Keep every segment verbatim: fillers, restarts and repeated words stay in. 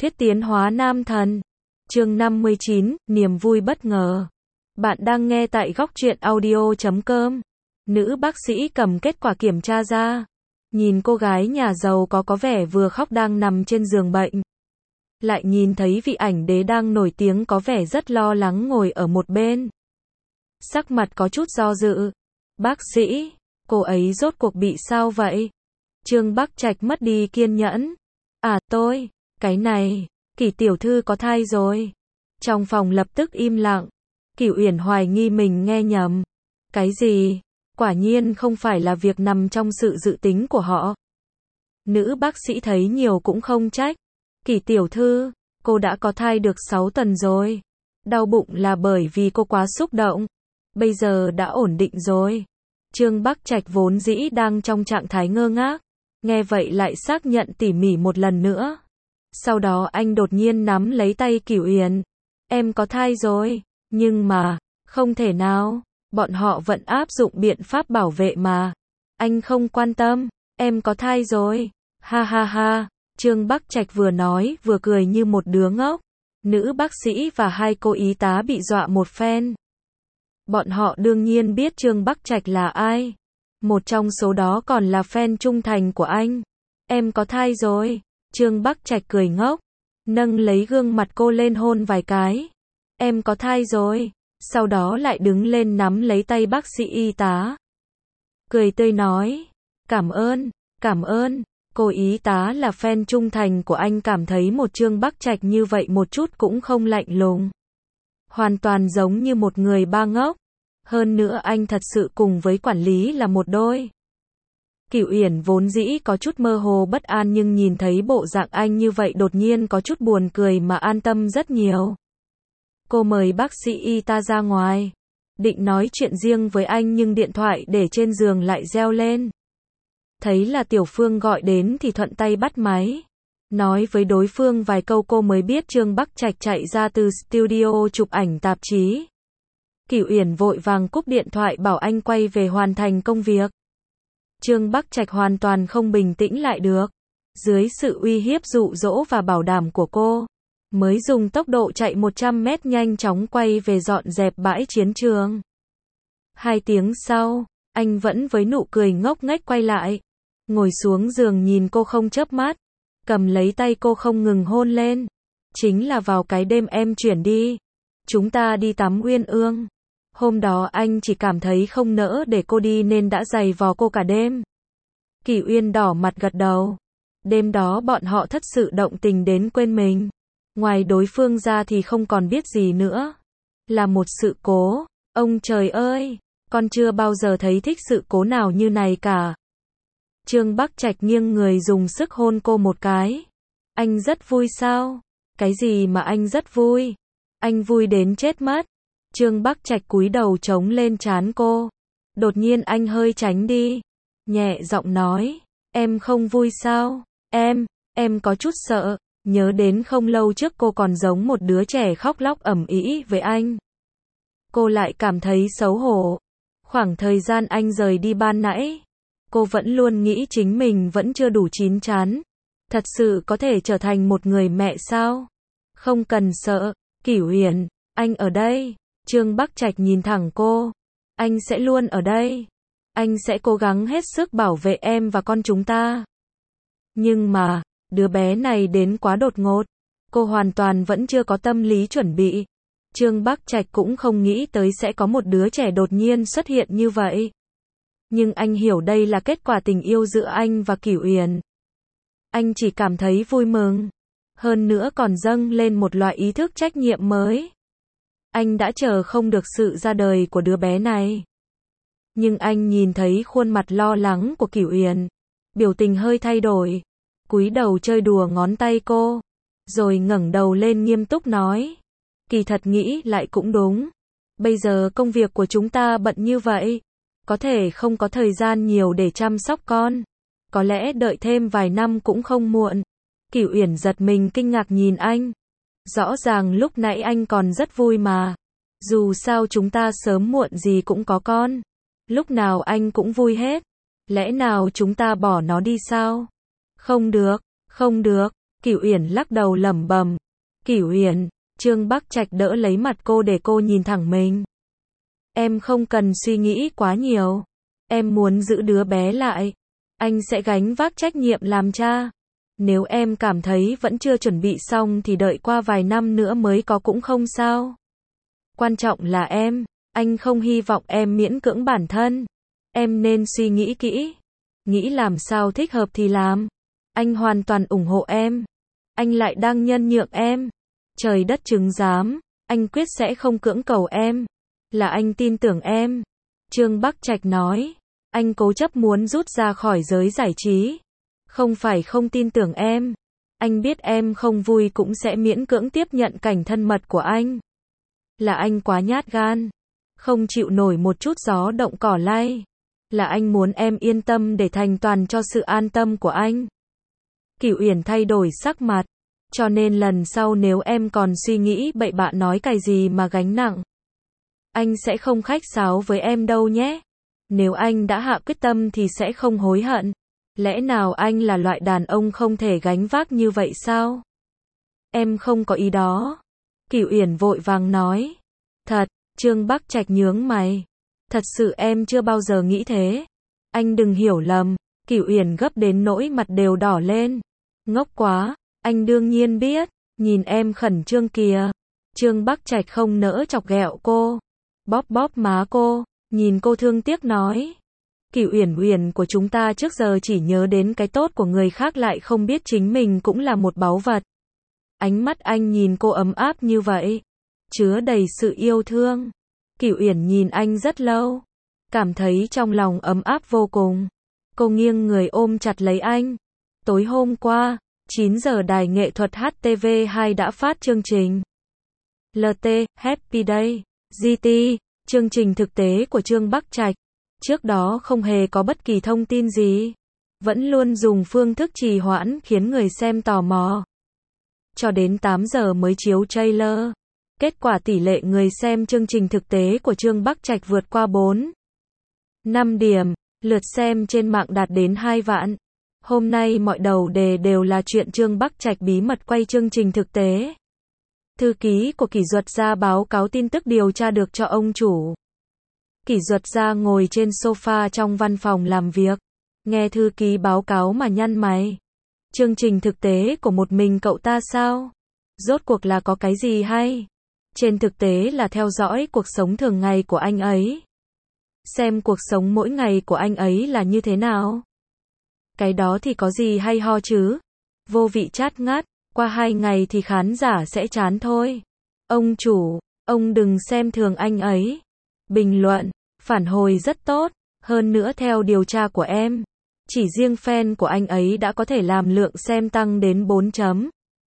Thuyết tiến hóa nam thần. Chương năm mươi chín, niềm vui bất ngờ. Bạn đang nghe tại góc truyện audio chấm com. Nữ bác sĩ cầm kết quả kiểm tra ra. Nhìn cô gái nhà giàu có có vẻ vừa khóc đang nằm trên giường bệnh. Lại nhìn thấy vị ảnh đế đang nổi tiếng có vẻ rất lo lắng ngồi ở một bên. Sắc mặt có chút do dự. Bác sĩ, cô ấy rốt cuộc bị sao vậy? Trương Bắc Trạch mất đi kiên nhẫn. À tôi, cái này, Kỷ tiểu thư có thai rồi. Trong phòng lập tức im lặng. Cửu Uyển hoài nghi mình nghe nhầm. Cái gì? Quả nhiên không phải là việc nằm trong sự dự tính của họ. Nữ bác sĩ thấy nhiều cũng không trách. Kỷ tiểu thư, cô đã có thai được sáu tuần rồi. Đau bụng là bởi vì cô quá xúc động. Bây giờ đã ổn định rồi. Trương Bắc Trạch vốn dĩ đang trong trạng thái ngơ ngác. Nghe vậy lại xác nhận tỉ mỉ một lần nữa. Sau đó anh đột nhiên nắm lấy tay Cửu Uyển. Em có thai rồi, nhưng mà, không thể nào, bọn họ vẫn áp dụng biện pháp bảo vệ mà. Anh không quan tâm, em có thai rồi. Ha ha ha, Trương Bắc Trạch vừa nói vừa cười như một đứa ngốc. Nữ bác sĩ và hai cô y tá bị dọa một phen. Bọn họ đương nhiên biết Trương Bắc Trạch là ai. Một trong số đó còn là fan trung thành của anh. Em có thai rồi. Trương Bắc Trạch cười ngốc. Nâng lấy gương mặt cô lên hôn vài cái. Em có thai rồi. Sau đó lại đứng lên nắm lấy tay bác sĩ y tá. Cười tươi nói. Cảm ơn, cảm ơn. Cô y tá là fan trung thành của anh cảm thấy một Trương Bắc Trạch như vậy một chút cũng không lạnh lùng. Hoàn toàn giống như một người ba ngốc. Hơn nữa anh thật sự cùng với quản lý là một đôi. Cửu Uyển vốn dĩ có chút mơ hồ bất an nhưng nhìn thấy bộ dạng anh như vậy đột nhiên có chút buồn cười mà an tâm rất nhiều. Cô mời bác sĩ y ta ra ngoài. Định nói chuyện riêng với anh nhưng điện thoại để trên giường lại reo lên. Thấy là Tiểu Phương gọi đến thì thuận tay bắt máy. Nói với đối phương vài câu cô mới biết Trương Bắc Trạch chạy ra từ studio chụp ảnh tạp chí. Cửu Uyển vội vàng cúp điện thoại bảo anh quay về hoàn thành công việc. Trương Bắc Trạch hoàn toàn không bình tĩnh lại được. Dưới sự uy hiếp dụ dỗ và bảo đảm của cô, mới dùng tốc độ chạy một trăm mét nhanh chóng quay về dọn dẹp bãi chiến trường. Hai tiếng sau, anh vẫn với nụ cười ngốc nghếch quay lại. Ngồi xuống giường nhìn cô không chớp mắt. Cầm lấy tay cô không ngừng hôn lên. Chính là vào cái đêm em chuyển đi. Chúng ta đi tắm Uyên Ương. Hôm đó anh chỉ cảm thấy không nỡ để cô đi nên đã giày vò cô cả đêm. Cửu Uyên đỏ mặt gật đầu. Đêm đó bọn họ thật sự động tình đến quên mình. Ngoài đối phương ra thì không còn biết gì nữa. Là một sự cố. Ông trời ơi, con chưa bao giờ thấy thích sự cố nào như này cả. Trương Bắc Trạch nghiêng người dùng sức hôn cô một cái. Anh rất vui sao? Cái gì mà anh rất vui? Anh vui đến chết mất. Trương Bắc Trạch cúi đầu chống lên trán cô. Đột nhiên anh hơi tránh đi. Nhẹ giọng nói. Em không vui sao? Em, em có chút sợ. Nhớ đến không lâu trước cô còn giống một đứa trẻ khóc lóc ầm ĩ với anh. Cô lại cảm thấy xấu hổ. Khoảng thời gian anh rời đi ban nãy, cô vẫn luôn nghĩ chính mình vẫn chưa đủ chín chắn. Thật sự có thể trở thành một người mẹ sao? Không cần sợ, Cửu Uyển, anh ở đây. Trương Bắc Trạch nhìn thẳng cô. Anh sẽ luôn ở đây. Anh sẽ cố gắng hết sức bảo vệ em và con chúng ta. Nhưng mà, đứa bé này đến quá đột ngột. Cô hoàn toàn vẫn chưa có tâm lý chuẩn bị. Trương Bắc Trạch cũng không nghĩ tới sẽ có một đứa trẻ đột nhiên xuất hiện như vậy. Nhưng anh hiểu đây là kết quả tình yêu giữa anh và Cửu Uyển. Anh chỉ cảm thấy vui mừng. Hơn nữa còn dâng lên một loại ý thức trách nhiệm mới. Anh đã chờ không được sự ra đời của đứa bé này. Nhưng anh nhìn thấy khuôn mặt lo lắng của Cửu Uyển. Biểu tình hơi thay đổi. Cúi đầu chơi đùa ngón tay cô. Rồi ngẩng đầu lên nghiêm túc nói. Kỳ thật nghĩ lại cũng đúng. Bây giờ công việc của chúng ta bận như vậy. Có thể không có thời gian nhiều để chăm sóc con. Có lẽ đợi thêm vài năm cũng không muộn. Cửu Uyển giật mình kinh ngạc nhìn anh. Rõ ràng lúc nãy anh còn rất vui mà. Dù sao chúng ta sớm muộn gì cũng có con. Lúc nào anh cũng vui hết. Lẽ nào chúng ta bỏ nó đi sao? Không được, không được. Cửu Uyển lắc đầu lẩm bẩm. Cửu Uyển, Trương Bắc Trạch đỡ lấy mặt cô để cô nhìn thẳng mình. Em không cần suy nghĩ quá nhiều. Em muốn giữ đứa bé lại. Anh sẽ gánh vác trách nhiệm làm cha. Nếu em cảm thấy vẫn chưa chuẩn bị xong thì đợi qua vài năm nữa mới có cũng không sao. Quan trọng là em. Anh không hy vọng em miễn cưỡng bản thân. Em nên suy nghĩ kỹ. Nghĩ làm sao thích hợp thì làm. Anh hoàn toàn ủng hộ em. Anh lại đang nhân nhượng em. Trời đất chứng giám. Anh quyết sẽ không cưỡng cầu em. Là anh tin tưởng em. Trương Bắc Trạch nói. Anh cố chấp muốn rút ra khỏi giới giải trí. Không phải không tin tưởng em. Anh biết em không vui cũng sẽ miễn cưỡng tiếp nhận cảnh thân mật của anh. Là anh quá nhát gan. Không chịu nổi một chút gió động cỏ lay. Là anh muốn em yên tâm để thành toàn cho sự an tâm của anh. Cửu Uyển thay đổi sắc mặt. Cho nên lần sau nếu em còn suy nghĩ bậy bạ nói cái gì mà gánh nặng. Anh sẽ không khách sáo với em đâu nhé. Nếu anh đã hạ quyết tâm thì sẽ không hối hận. Lẽ nào anh là loại đàn ông không thể gánh vác như vậy sao? Em không có ý đó. Cửu Uyển vội vàng nói. Thật, Trương Bắc Trạch nhướng mày. Thật sự em chưa bao giờ nghĩ thế. Anh đừng hiểu lầm. Cửu Uyển gấp đến nỗi mặt đều đỏ lên. Ngốc quá, anh đương nhiên biết. Nhìn em khẩn trương kìa. Trương Bắc Trạch không nỡ chọc ghẹo cô. Bóp bóp má cô, nhìn cô thương tiếc nói. Cửu Uyển Uyển của chúng ta trước giờ chỉ nhớ đến cái tốt của người khác lại không biết chính mình cũng là một báu vật. Ánh mắt anh nhìn cô ấm áp như vậy, chứa đầy sự yêu thương. Cửu Uyển nhìn anh rất lâu, cảm thấy trong lòng ấm áp vô cùng. Cô nghiêng người ôm chặt lấy anh. Tối hôm qua, chín giờ đài nghệ thuật hát tê vê hai đã phát chương trình lờ tê, Happy Day, giê tê, chương trình thực tế của Trương Bắc Trạch. Trước đó không hề có bất kỳ thông tin gì. Vẫn luôn dùng phương thức trì hoãn khiến người xem tò mò. Cho đến tám giờ mới chiếu trailer. Kết quả tỷ lệ người xem chương trình thực tế của Trương Bắc Trạch vượt qua bốn, năm điểm. Lượt xem trên mạng đạt đến hai vạn. Hôm nay mọi đầu đề đều là chuyện Trương Bắc Trạch bí mật quay chương trình thực tế. Thư ký của Kỷ Duật Gia báo cáo tin tức điều tra được cho ông chủ. Kỷ Duật Gia ngồi trên sofa trong văn phòng làm việc. Nghe thư ký báo cáo mà nhăn mày. Chương trình thực tế của một mình cậu ta sao? Rốt cuộc là có cái gì hay? Trên thực tế là theo dõi cuộc sống thường ngày của anh ấy. Xem cuộc sống mỗi ngày của anh ấy là như thế nào. Cái đó thì có gì hay ho chứ? Vô vị chát ngát, qua hai ngày thì khán giả sẽ chán thôi. Ông chủ, ông đừng xem thường anh ấy. Bình luận, phản hồi rất tốt. Hơn nữa theo điều tra của em, chỉ riêng fan của anh ấy đã có thể làm lượng xem tăng đến bốn chấm.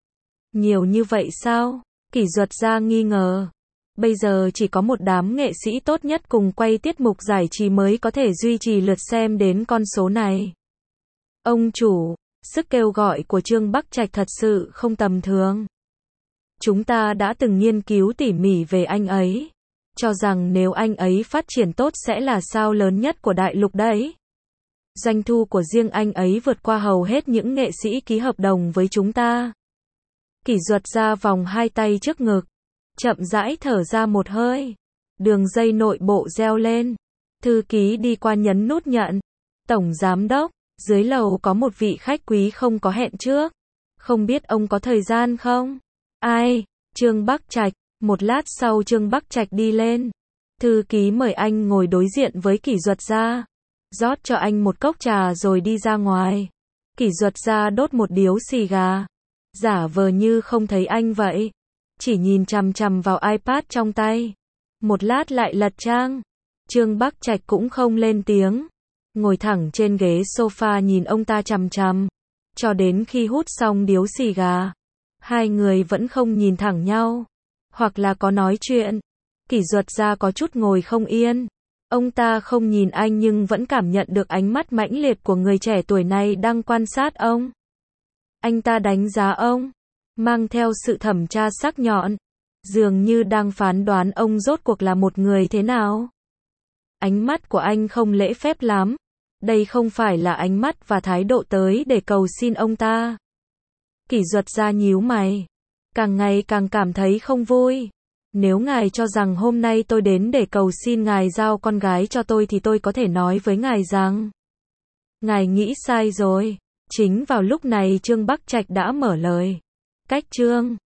Nhiều như vậy sao? Kỷ Duật Gia nghi ngờ. Bây giờ chỉ có một đám nghệ sĩ tốt nhất cùng quay tiết mục giải trí mới có thể duy trì lượt xem đến con số này. Ông chủ, sức kêu gọi của Trương Bắc Trạch thật sự không tầm thường. Chúng ta đã từng nghiên cứu tỉ mỉ về anh ấy. Cho rằng nếu anh ấy phát triển tốt sẽ là sao lớn nhất của đại lục đấy. Doanh thu của riêng anh ấy vượt qua hầu hết những nghệ sĩ ký hợp đồng với chúng ta. Kỷ Duật Gia vòng hai tay trước ngực. Chậm rãi thở ra một hơi. Đường dây nội bộ reo lên. Thư ký đi qua nhấn nút nhận. Tổng giám đốc, dưới lầu có một vị khách quý không có hẹn trước. Không biết ông có thời gian không? Ai? Trương Bắc Trạch. Một lát sau Trương Bắc Trạch đi lên. Thư ký mời anh ngồi đối diện với Kỷ Duật Gia. Rót cho anh một cốc trà rồi đi ra ngoài. Kỷ Duật Gia đốt một điếu xì gà. Giả vờ như không thấy anh vậy. Chỉ nhìn chằm chằm vào iPad trong tay. Một lát lại lật trang. Trương Bắc Trạch cũng không lên tiếng. Ngồi thẳng trên ghế sofa nhìn ông ta chằm chằm. Cho đến khi hút xong điếu xì gà. Hai người vẫn không nhìn thẳng nhau. Hoặc là có nói chuyện. Kỷ Duật Gia có chút ngồi không yên. Ông ta không nhìn anh nhưng vẫn cảm nhận được ánh mắt mãnh liệt của người trẻ tuổi này đang quan sát ông. Anh ta đánh giá ông, mang theo sự thẩm tra sắc nhọn, dường như đang phán đoán ông rốt cuộc là một người thế nào. Ánh mắt của anh không lễ phép lắm. Đây không phải là ánh mắt và thái độ tới để cầu xin ông ta. Kỷ Duật ra nhíu mày. Càng ngày càng cảm thấy không vui. Nếu ngài cho rằng hôm nay tôi đến để cầu xin ngài giao con gái cho tôi thì tôi có thể nói với ngài rằng ngài nghĩ sai rồi. Chính vào lúc này Trương Bắc Trạch đã mở lời. Cách Trương